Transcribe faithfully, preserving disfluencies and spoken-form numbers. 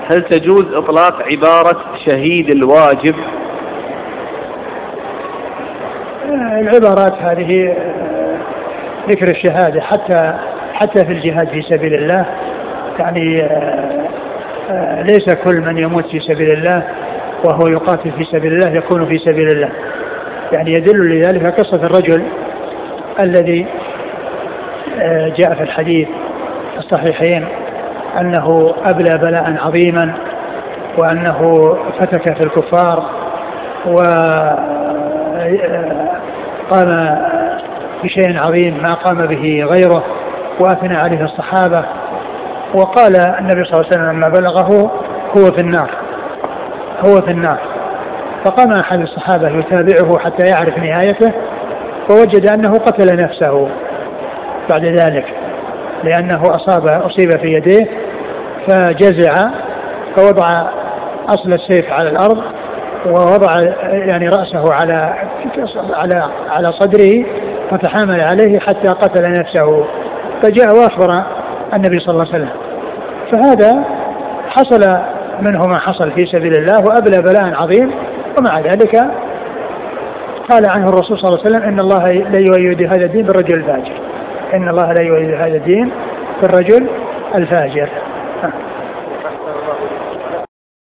هل تجوز إطلاق عبارة شهيد الواجب؟ العبارات هذه ذكر الشهادة حتى حتى في الجهاد في سبيل الله، يعني ليس كل من يموت في سبيل الله وهو يقاتل في سبيل الله يكون في سبيل الله. يعني يدل لذلك قصة الرجل الذي جاء في الحديث الصحيحين أنه أبلى بلاء عظيما، وأنه فتك في الكفار وقام بشيء عظيم ما قام به غيره، وأثنى عليه الصحابة، وقال النبي صلى الله عليه وسلم لما بلغه هو في النار هو في النار فقام أحد الصحابة يتابعه حتى يعرف نهايته، فوجد أنه قتل نفسه بعد ذلك، لأنه أصاب أصيب في يديه فجزع فوضع أصل السيف على الأرض ووضع يعني رأسه على على على صدره فتحامل عليه حتى قتل نفسه، فجاء وأخبر النبي صلى الله عليه وسلم. فهذا حصل منه ما حصل في سبيل الله وأبلى بلاء عظيم، ومع ذلك قال عنه الرسول صلى الله عليه وسلم إن الله لا يؤيد هذا الدين بالرجل الفاجر إن الله لا يؤيد هذا الدين بالرجل الفاجر.